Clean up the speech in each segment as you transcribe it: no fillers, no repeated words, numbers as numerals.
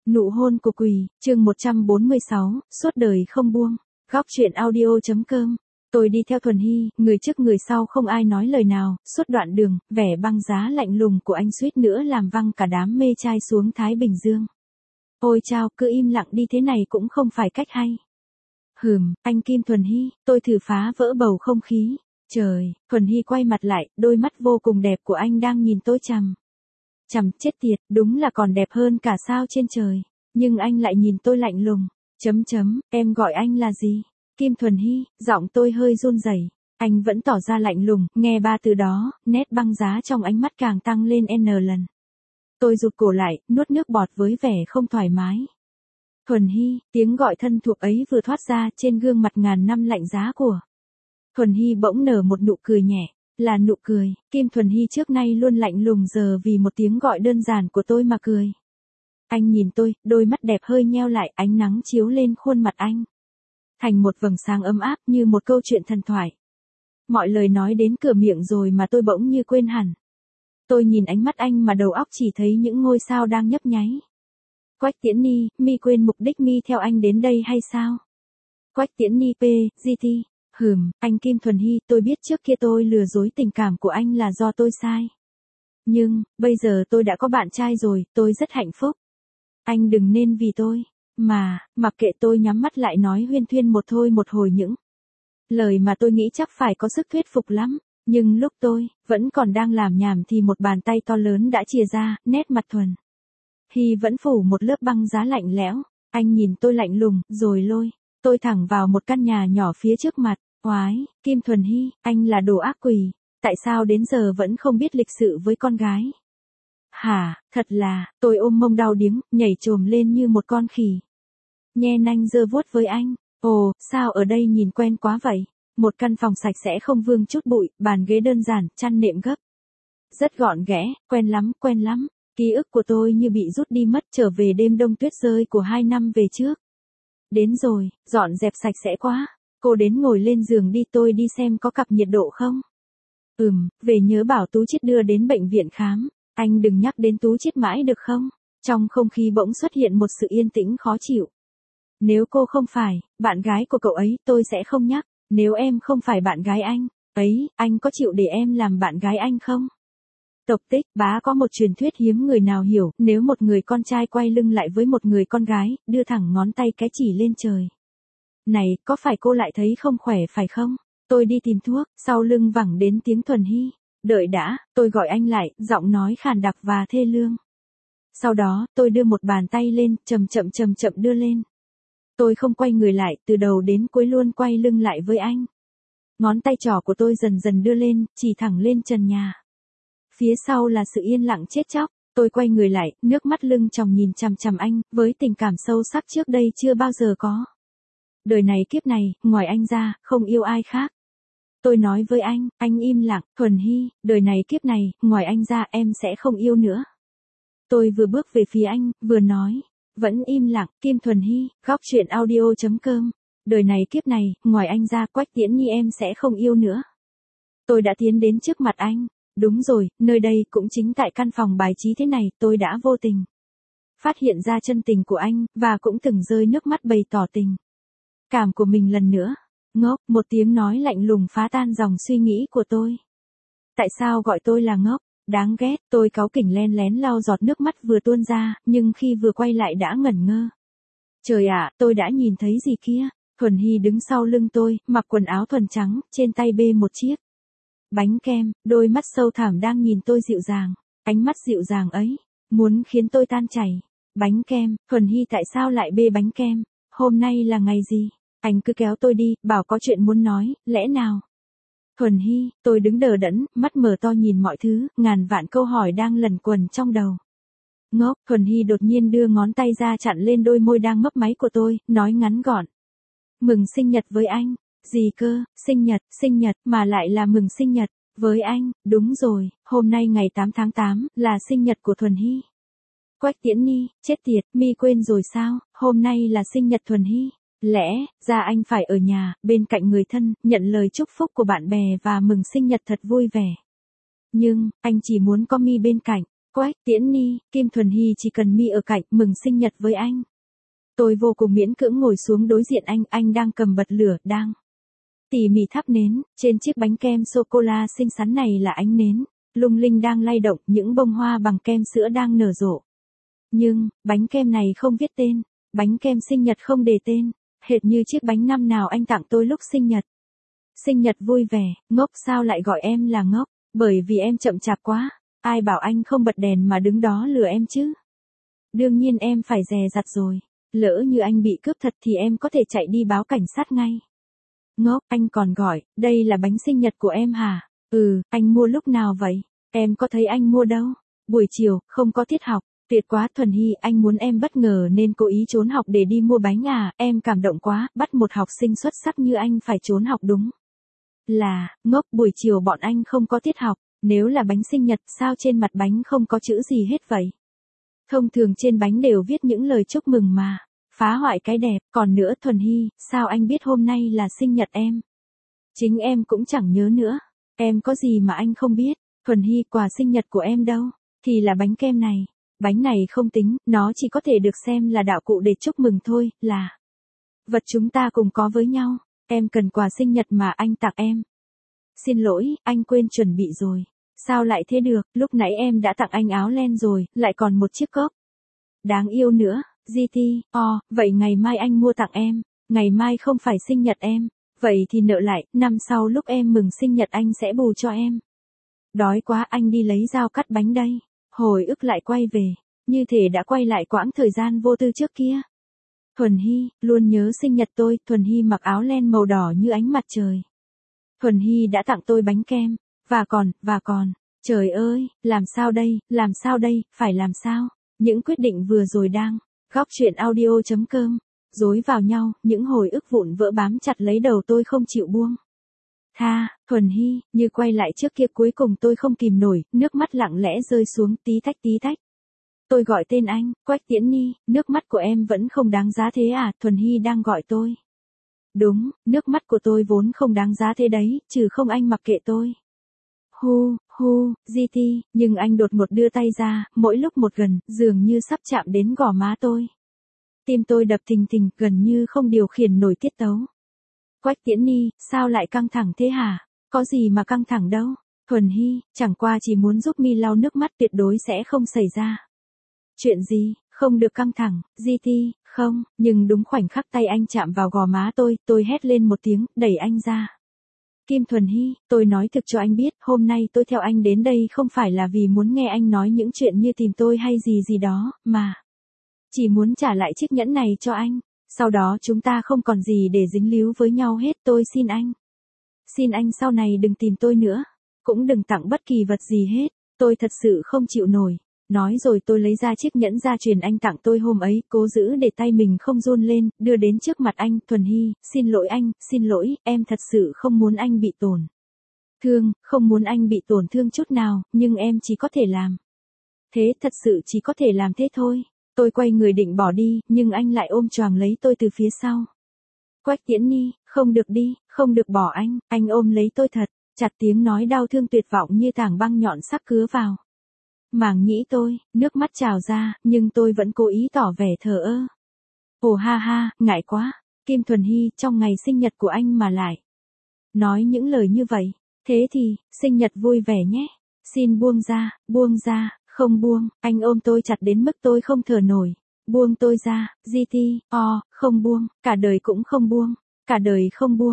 Nụ hôn của quỷ, chương 146, suốt đời không buông. Góc truyện audio.com. Tôi đi theo Thuần Hy, người trước người sau không ai nói lời nào, suốt đoạn đường, vẻ băng giá lạnh lùng của anh suýt nữa làm văng cả đám mê trai xuống Thái Bình Dương. Ôi chao, cứ im lặng đi thế này cũng không phải cách hay. Anh Kim Thuần Hy, tôi thử phá vỡ bầu không khí. Trời, Thuần Hy quay mặt lại, đôi mắt vô cùng đẹp của anh đang nhìn tôi chằm. Chết tiệt, đúng là còn đẹp hơn cả sao trên trời. Nhưng anh lại nhìn tôi lạnh lùng. Em gọi anh là gì? Kim Thuần Hy, giọng tôi hơi run rẩy. Anh vẫn tỏ ra lạnh lùng, nghe ba từ đó, nét băng giá trong ánh mắt càng tăng lên n lần. Tôi rụt cổ lại, nuốt nước bọt với vẻ không thoải mái. Thuần Hy, tiếng gọi thân thuộc ấy vừa thoát ra trên gương mặt ngàn năm lạnh giá của Thuần Hy bỗng nở một nụ cười nhẹ. Là nụ cười, Kim Thuần Hy trước nay luôn lạnh lùng giờ vì một tiếng gọi đơn giản của tôi mà cười. Anh nhìn tôi, đôi mắt đẹp hơi nheo lại, ánh nắng chiếu lên khuôn mặt anh. Thành một vầng sáng ấm áp như một câu chuyện thần thoại. Mọi lời nói đến cửa miệng rồi mà tôi bỗng như quên hẳn. Tôi nhìn ánh mắt anh mà đầu óc chỉ thấy những ngôi sao đang nhấp nháy. Quách Tiễn Ni, mi quên mục đích mi theo anh đến đây hay sao? Quách Tiễn Ni GT. Anh Kim Thuần Hy, tôi biết trước kia tôi lừa dối tình cảm của anh là do tôi sai. Nhưng, bây giờ tôi đã có bạn trai rồi, tôi rất hạnh phúc. Anh đừng nên vì tôi, mặc kệ. Tôi nhắm mắt lại nói huyên thuyên một hồi những lời mà tôi nghĩ chắc phải có sức thuyết phục lắm. Nhưng lúc tôi vẫn còn đang làm nhảm thì một bàn tay to lớn đã chìa ra, nét mặt Thuần Hy vẫn phủ một lớp băng giá lạnh lẽo. Anh nhìn tôi lạnh lùng, rồi lôi tôi thẳng vào một căn nhà nhỏ phía trước mặt. Oái, Kim Thuần Hy, anh là đồ ác quỷ, tại sao đến giờ vẫn không biết lịch sự với con gái? Thật là, tôi ôm mông đau điếng, nhảy chồm lên như một con khỉ. Nhe nanh giơ vuốt với anh. Ồ, sao ở đây nhìn quen quá vậy? Một căn phòng sạch sẽ không vương chút bụi, bàn ghế đơn giản, chăn nệm gấp rất gọn ghẽ, quen lắm. Ký ức của tôi như bị rút đi mất, trở về đêm đông tuyết rơi của 2 năm về trước. Đến rồi, dọn dẹp sạch sẽ quá. Cô đến ngồi lên giường đi, tôi đi xem có cặp nhiệt độ không. Về nhớ bảo Tú Chiết đưa đến bệnh viện khám. Anh đừng nhắc đến Tú Chiết mãi được không? Trong không khí bỗng xuất hiện một sự yên tĩnh khó chịu. Nếu cô không phải bạn gái của cậu ấy, tôi sẽ không nhắc. Nếu em không phải bạn gái anh ấy, anh có chịu để em làm bạn gái anh không? Tộc tích, bá có một truyền thuyết hiếm người nào hiểu, nếu một người con trai quay lưng lại với một người con gái, đưa thẳng ngón tay cái chỉ lên trời. Này, có phải cô lại thấy không khỏe phải không? Tôi đi tìm thuốc, sau lưng vẳng đến tiếng Thuần Hy. Đợi đã, tôi gọi anh lại, giọng nói khàn đặc và thê lương. Sau đó, tôi đưa một bàn tay lên, chậm chậm đưa lên. Tôi không quay người lại, từ đầu đến cuối luôn quay lưng lại với anh. Ngón tay trỏ của tôi dần dần đưa lên, chỉ thẳng lên trần nhà. Phía sau là sự yên lặng chết chóc. Tôi quay người lại, nước mắt lưng tròng nhìn chằm anh, với tình cảm sâu sắc trước đây chưa bao giờ có. Đời này kiếp này, ngoài anh ra, không yêu ai khác. Tôi nói với anh im lặng. Thuần Hy, đời này kiếp này, ngoài anh ra em sẽ không yêu nữa. Tôi vừa bước về phía anh, vừa nói. Vẫn im lặng. Kim Thuần Hy, góc truyện audio.com. Đời này kiếp này, ngoài anh ra, Quách Tiễn Nhi em sẽ không yêu nữa. Tôi đã tiến đến trước mặt anh. Đúng rồi, nơi đây cũng chính tại căn phòng bài trí thế này, tôi đã vô tình phát hiện ra chân tình của anh, và cũng từng rơi nước mắt bày tỏ tình cảm của mình lần nữa. Ngốc, một tiếng nói lạnh lùng phá tan dòng suy nghĩ của tôi. Tại sao gọi tôi là ngốc? Đáng ghét, tôi cáu kỉnh len lén lau giọt nước mắt vừa tuôn ra, nhưng khi vừa quay lại đã ngẩn ngơ. Trời ạ, tôi đã nhìn thấy gì kia? Thuần Hy đứng sau lưng tôi, mặc quần áo thuần trắng, trên tay bê một chiếc bánh kem, đôi mắt sâu thẳm đang nhìn tôi dịu dàng. Ánh mắt dịu dàng ấy, muốn khiến tôi tan chảy. Bánh kem, Thuần Hy tại sao lại bê bánh kem? Hôm nay là ngày gì? Anh cứ kéo tôi đi, bảo có chuyện muốn nói, lẽ nào? Thuần Hy, tôi đứng đờ đẫn, mắt mở to nhìn mọi thứ, ngàn vạn câu hỏi đang lẩn quẩn trong đầu. Ngốc, Thuần Hy đột nhiên đưa ngón tay ra chặn lên đôi môi đang mấp máy của tôi, nói ngắn gọn. Mừng sinh nhật với anh. Gì cơ, sinh nhật, mà lại là mừng sinh nhật với anh? Đúng rồi, hôm nay ngày 8 tháng 8, là sinh nhật của Thuần Hy. Quách Tiễn Ni, chết tiệt, mi quên rồi sao? Hôm nay là sinh nhật Thuần Hy. Lẽ ra anh phải ở nhà, bên cạnh người thân, nhận lời chúc phúc của bạn bè và mừng sinh nhật thật vui vẻ. Nhưng, anh chỉ muốn có mi bên cạnh. Quách Tiễn Ni, Kim Thuần Hy chỉ cần mi ở cạnh mừng sinh nhật với anh. Tôi vô cùng miễn cưỡng ngồi xuống đối diện anh đang cầm bật lửa, đang tỉ mỉ thắp nến, trên chiếc bánh kem sô-cô-la xinh xắn này là ánh nến, lung linh đang lay động, những bông hoa bằng kem sữa đang nở rộ. Nhưng, bánh kem này không viết tên, bánh kem sinh nhật không đề tên, hệt như chiếc bánh năm nào anh tặng tôi lúc sinh nhật. Sinh nhật vui vẻ, ngốc sao lại gọi em là ngốc, bởi vì em chậm chạp quá, ai bảo anh không bật đèn mà đứng đó lừa em chứ. Đương nhiên em phải dè dặt rồi, lỡ như anh bị cướp thật thì em có thể chạy đi báo cảnh sát ngay. Ngốc, anh còn gọi, đây là bánh sinh nhật của em hả? Ừ, anh mua lúc nào vậy? Em có thấy anh mua đâu? Buổi chiều, không có tiết học. Tuyệt quá Thuần Hy, anh muốn em bất ngờ nên cố ý trốn học để đi mua bánh à, em cảm động quá, bắt một học sinh xuất sắc như anh phải trốn học đúng. Là, ngốc, buổi chiều bọn anh không có tiết học, nếu là bánh sinh nhật sao trên mặt bánh không có chữ gì hết vậy? Thông thường trên bánh đều viết những lời chúc mừng mà, phá hoại cái đẹp, còn nữa Thuần Hy, sao anh biết hôm nay là sinh nhật em? Chính em cũng chẳng nhớ nữa, em có gì mà anh không biết, Thuần Hy quà sinh nhật của em đâu, thì là bánh kem này. Bánh này không tính, nó chỉ có thể được xem là đạo cụ để chúc mừng thôi, là vật chúng ta cùng có với nhau. Em cần quà sinh nhật mà anh tặng em. Xin lỗi, anh quên chuẩn bị rồi. Sao lại thế được, lúc nãy em đã tặng anh áo len rồi, lại còn một chiếc cốc. Đáng yêu nữa, GT, vậy ngày mai anh mua tặng em. Ngày mai không phải sinh nhật em. Vậy thì nợ lại, năm sau lúc em mừng sinh nhật anh sẽ bù cho em. Đói quá, anh đi lấy dao cắt bánh đây. Hồi ức lại quay về, như thể đã quay lại quãng thời gian vô tư trước kia. Thuần Hy, luôn nhớ sinh nhật tôi, Thuần Hy mặc áo len màu đỏ như ánh mặt trời. Thuần Hy đã tặng tôi bánh kem, và còn, trời ơi, làm sao đây, phải làm sao? Những quyết định vừa rồi đang, góc chuyện audio.com, dối vào nhau, những hồi ức vụn vỡ bám chặt lấy đầu tôi không chịu buông. Thuần Hy, như quay lại trước kia cuối cùng tôi không kìm nổi, nước mắt lặng lẽ rơi xuống tí tách. Tôi gọi tên anh, Quách Tiễn Ni, nước mắt của em vẫn không đáng giá thế à, Thuần Hy đang gọi tôi. Đúng, nước mắt của tôi vốn không đáng giá thế đấy, trừ không anh mặc kệ tôi. GT, nhưng anh đột ngột đưa tay ra, mỗi lúc một gần, dường như sắp chạm đến gò má tôi. Tim tôi đập thình thình, gần như không điều khiển nổi tiết tấu. Quách Tiễn Ni, sao lại căng thẳng thế hả? Có gì mà căng thẳng đâu. Thuần Hy, chẳng qua chỉ muốn giúp mi lau nước mắt, tuyệt đối sẽ không xảy ra. Chuyện gì, không được căng thẳng, GT, không, nhưng đúng khoảnh khắc tay anh chạm vào gò má tôi hét lên một tiếng, đẩy anh ra. Kim Thuần Hy, tôi nói thực cho anh biết, hôm nay tôi theo anh đến đây không phải là vì muốn nghe anh nói những chuyện như tìm tôi hay gì đó, mà chỉ muốn trả lại chiếc nhẫn này cho anh. Sau đó chúng ta không còn gì để dính líu với nhau hết, tôi xin anh. Xin anh sau này đừng tìm tôi nữa. Cũng đừng tặng bất kỳ vật gì hết, tôi thật sự không chịu nổi. Nói rồi tôi lấy ra chiếc nhẫn gia truyền anh tặng tôi hôm ấy, cố giữ để tay mình không run lên, đưa đến trước mặt anh. Thuần Hy, xin lỗi anh, xin lỗi, em thật sự không muốn anh bị tổn thương, không muốn anh bị tổn thương chút nào, nhưng em chỉ có thể làm thế, thật sự chỉ có thể làm thế thôi. Tôi quay người định bỏ đi, nhưng anh lại ôm choàng lấy tôi từ phía sau. Quách Tiễn Ni, không được đi, không được bỏ anh ôm lấy tôi thật, chặt, tiếng nói đau thương tuyệt vọng như tảng băng nhọn sắc cứa vào màng nhĩ tôi, nước mắt trào ra, nhưng tôi vẫn cố ý tỏ vẻ thờ ơ. Ồ ha, ngại quá, Kim Thuần Hy, trong ngày sinh nhật của anh mà lại nói những lời như vậy, thế thì, sinh nhật vui vẻ nhé, xin buông ra, không buông, anh ôm tôi chặt đến mức tôi không thở nổi, buông tôi ra, GT, không buông, cả đời cũng không buông. Cả đời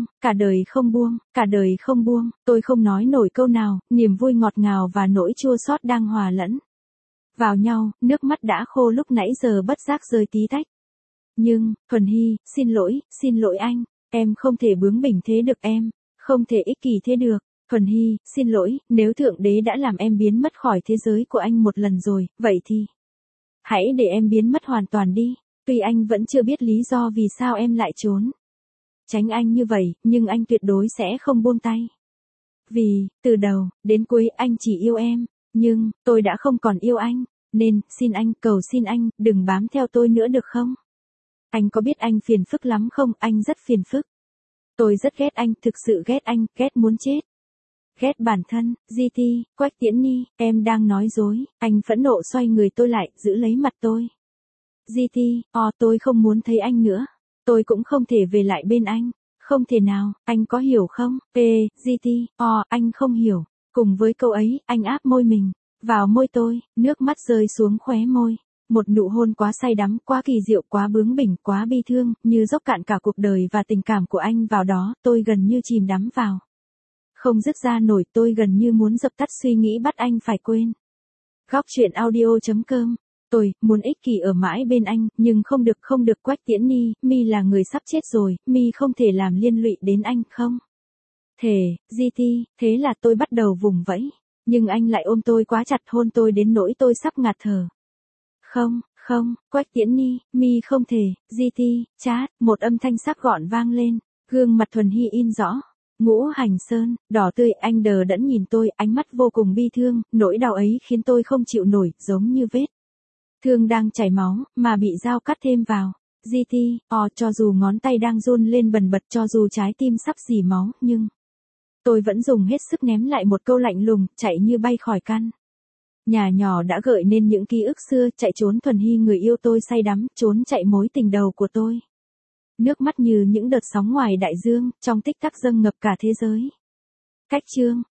không buông, tôi không nói nổi câu nào, niềm vui ngọt ngào và nỗi chua xót đang hòa lẫn vào nhau, nước mắt đã khô lúc nãy giờ bất giác rơi tí tách. Nhưng, Thuần Hy, xin lỗi anh, em không thể bướng bỉnh thế được em, không thể ích kỷ thế được. Thuần Hy, xin lỗi, nếu Thượng Đế đã làm em biến mất khỏi thế giới của anh một lần rồi, vậy thì hãy để em biến mất hoàn toàn đi, tuy anh vẫn chưa biết lý do vì sao em lại trốn tránh anh như vậy, nhưng anh tuyệt đối sẽ không buông tay. Vì, từ đầu, đến cuối anh chỉ yêu em, nhưng, tôi đã không còn yêu anh, nên, xin anh, cầu xin anh, đừng bám theo tôi nữa được không? Anh có biết anh phiền phức lắm không? Anh rất phiền phức. Tôi rất ghét anh, thực sự ghét anh, ghét muốn chết. ghét bản thân, GT, Quách Tiễn Nhi, em đang nói dối, anh phẫn nộ xoay người tôi lại, giữ lấy mặt tôi. GT, tôi không muốn thấy anh nữa. Tôi cũng không thể về lại bên anh. Không thể nào, anh có hiểu không? GT, anh không hiểu. Cùng với câu ấy, anh áp môi mình vào môi tôi, nước mắt rơi xuống khóe môi. Một nụ hôn quá say đắm, quá kỳ diệu, quá bướng bỉnh, quá bi thương, như dốc cạn cả cuộc đời và tình cảm của anh vào đó, tôi gần như chìm đắm vào. Không dứt ra nổi, tôi gần như muốn dập tắt suy nghĩ bắt anh phải quên. Góc truyện audio.com. Tôi muốn ích kỷ ở mãi bên anh, nhưng không được Quách Tiễn Nhi, mi là người sắp chết rồi, mi không thể làm liên lụy đến anh không. Thề, GT, thế là tôi bắt đầu vùng vẫy, nhưng anh lại ôm tôi quá chặt, hôn tôi đến nỗi tôi sắp ngạt thở. Không, Quách Tiễn Nhi, mi không thể, GT, chát, một âm thanh sắc gọn vang lên, gương mặt Thuần Hy in rõ. Ngũ Hành Sơn, đỏ tươi, anh đờ đẫn nhìn tôi, ánh mắt vô cùng bi thương, nỗi đau ấy khiến tôi không chịu nổi, giống như vết thương đang chảy máu, mà bị dao cắt thêm vào. GT, cho dù ngón tay đang run lên bần bật, cho dù trái tim sắp rỉ máu, nhưng tôi vẫn dùng hết sức ném lại một câu lạnh lùng, chạy như bay khỏi căn nhà nhỏ đã gợi nên những ký ức xưa, chạy trốn Thuần Hy người yêu tôi say đắm, trốn chạy mối tình đầu của tôi. Nước mắt như những đợt sóng ngoài đại dương, trong tích tắc dâng ngập cả thế giới. Cách chương